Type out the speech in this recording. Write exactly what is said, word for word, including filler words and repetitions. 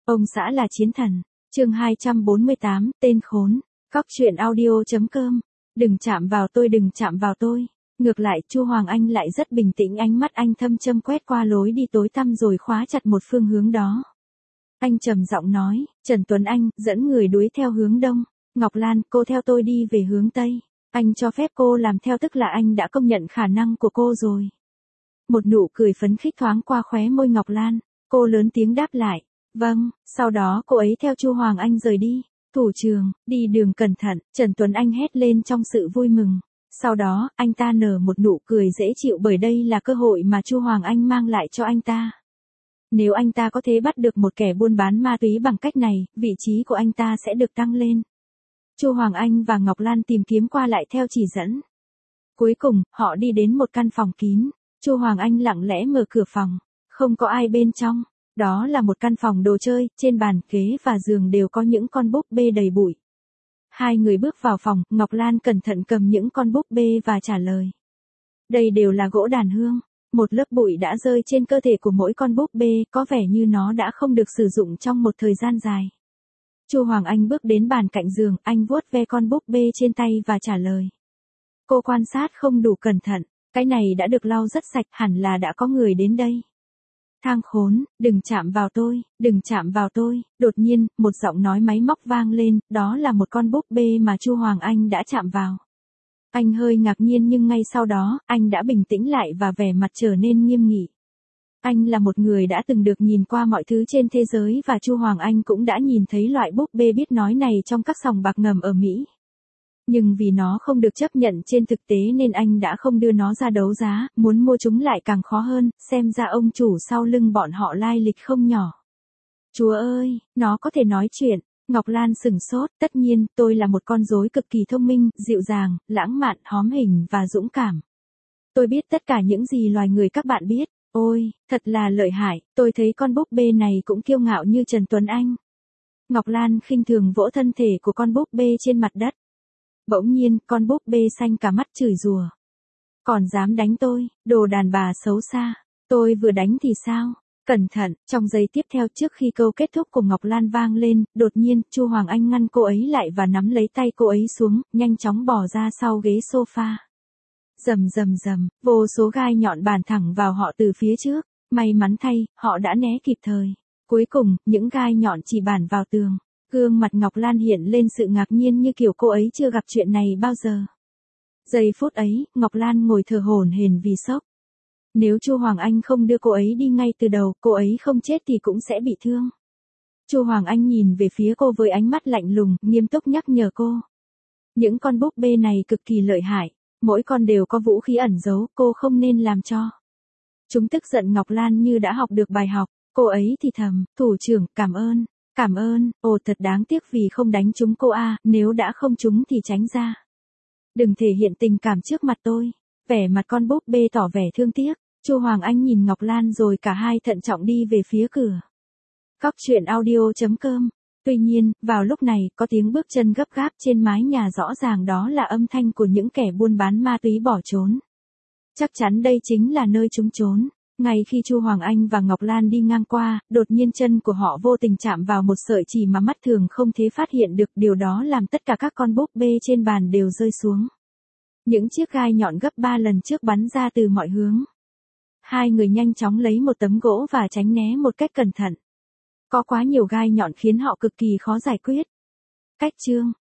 Ông xã là chiến thần. Chương hai trăm bốn mươi tám, tên khốn. Cóc truyện audio.com. Đừng chạm vào tôi, đừng chạm vào tôi. Ngược lại, Chu Hoàng Anh lại rất bình tĩnh, ánh mắt anh thâm châm quét qua lối đi tối tăm rồi khóa chặt một phương hướng đó. Anh trầm giọng nói, Trần Tuấn Anh, dẫn người đuổi theo hướng đông. Ngọc Lan, cô theo tôi đi về hướng tây. Anh cho phép cô làm theo, tức là anh đã công nhận khả năng của cô rồi. Một nụ cười phấn khích thoáng qua khóe môi Ngọc Lan. Cô lớn tiếng đáp lại. Vâng, sau đó cô ấy theo Chu Hoàng Anh rời đi. Thủ trưởng, đi đường cẩn thận, Trần Tuấn Anh hét lên trong sự vui mừng. Sau đó, anh ta nở một nụ cười dễ chịu bởi đây là cơ hội mà Chu Hoàng Anh mang lại cho anh ta. Nếu anh ta có thể bắt được một kẻ buôn bán ma túy bằng cách này, vị trí của anh ta sẽ được tăng lên. Chu Hoàng Anh và Ngọc Lan tìm kiếm qua lại theo chỉ dẫn. Cuối cùng, họ đi đến một căn phòng kín. Chu Hoàng Anh lặng lẽ mở cửa phòng. Không có ai bên trong. Đó là một căn phòng đồ chơi, trên bàn, ghế và giường đều có những con búp bê đầy bụi. Hai người bước vào phòng, Ngọc Lan cẩn thận cầm những con búp bê và trả lời. Đây đều là gỗ đàn hương. Một lớp bụi đã rơi trên cơ thể của mỗi con búp bê, có vẻ như nó đã không được sử dụng trong một thời gian dài. Chu Hoàng Anh bước đến bàn cạnh giường, anh vuốt ve con búp bê trên tay và trả lời. Cô quan sát không đủ cẩn thận, cái này đã được lau rất sạch, hẳn là đã có người đến đây. Thang khốn, đừng chạm vào tôi, đừng chạm vào tôi. Đột nhiên, một giọng nói máy móc vang lên, đó là một con búp bê mà Chu Hoàng Anh đã chạm vào. Anh hơi ngạc nhiên nhưng ngay sau đó, anh đã bình tĩnh lại và vẻ mặt trở nên nghiêm nghị. Anh là một người đã từng được nhìn qua mọi thứ trên thế giới và Chu Hoàng Anh cũng đã nhìn thấy loại búp bê biết nói này trong các sòng bạc ngầm ở Mỹ. Nhưng vì nó không được chấp nhận trên thực tế nên anh đã không đưa nó ra đấu giá, muốn mua chúng lại càng khó hơn, xem ra ông chủ sau lưng bọn họ lai lịch không nhỏ. Chúa ơi, nó có thể nói chuyện. Ngọc Lan sửng sốt, tất nhiên, tôi là một con rối cực kỳ thông minh, dịu dàng, lãng mạn, hóm hình và dũng cảm. Tôi biết tất cả những gì loài người các bạn biết. Ôi, thật là lợi hại, tôi thấy con búp bê này cũng kiêu ngạo như Trần Tuấn Anh. Ngọc Lan khinh thường vỗ thân thể của con búp bê trên mặt đất. Bỗng nhiên, con búp bê xanh cả mắt chửi rủa. Còn dám đánh tôi, đồ đàn bà xấu xa. Tôi vừa đánh thì sao? Cẩn thận, trong giây tiếp theo trước khi câu kết thúc của Ngọc Lan vang lên, đột nhiên, Chu Hoàng Anh ngăn cô ấy lại và nắm lấy tay cô ấy xuống, nhanh chóng bỏ ra sau ghế sofa. Rầm rầm rầm, vô số gai nhọn bản thẳng vào họ từ phía trước. May mắn thay, họ đã né kịp thời. Cuối cùng, những gai nhọn chỉ bản vào tường. Gương mặt Ngọc Lan hiện lên sự ngạc nhiên như kiểu cô ấy chưa gặp chuyện này bao giờ. Giây phút ấy, Ngọc Lan ngồi thở hổn hển vì sốc. Nếu Chu Hoàng Anh không đưa cô ấy đi ngay từ đầu, cô ấy không chết thì cũng sẽ bị thương. Chu Hoàng Anh nhìn về phía cô với ánh mắt lạnh lùng, nghiêm túc nhắc nhở cô. Những con búp bê này cực kỳ lợi hại, mỗi con đều có vũ khí ẩn giấu, cô không nên làm cho. Chúng tức giận Ngọc Lan như đã học được bài học, cô ấy thì thầm, thủ trưởng, cảm ơn, cảm ơn, ồ thật đáng tiếc vì không đánh chúng cô a, nếu đã không trúng thì tránh ra. Đừng thể hiện tình cảm trước mặt tôi. Vẻ mặt con búp bê tỏ vẻ thương tiếc. Chu Hoàng Anh nhìn Ngọc Lan rồi cả hai thận trọng đi về phía cửa. Cóc truyện audio.com. Tuy nhiên, vào lúc này, có tiếng bước chân gấp gáp trên mái nhà, rõ ràng đó là âm thanh của những kẻ buôn bán ma túy bỏ trốn. Chắc chắn đây chính là nơi chúng trốn. Ngay khi Chu Hoàng Anh và Ngọc Lan đi ngang qua, đột nhiên chân của họ vô tình chạm vào một sợi chỉ mà mắt thường không thể phát hiện được, điều đó làm tất cả các con búp bê trên bàn đều rơi xuống. Những chiếc gai nhọn gấp ba lần trước bắn ra từ mọi hướng. Hai người nhanh chóng lấy một tấm gỗ và tránh né một cách cẩn thận. Có quá nhiều gai nhọn khiến họ cực kỳ khó giải quyết. Cách chương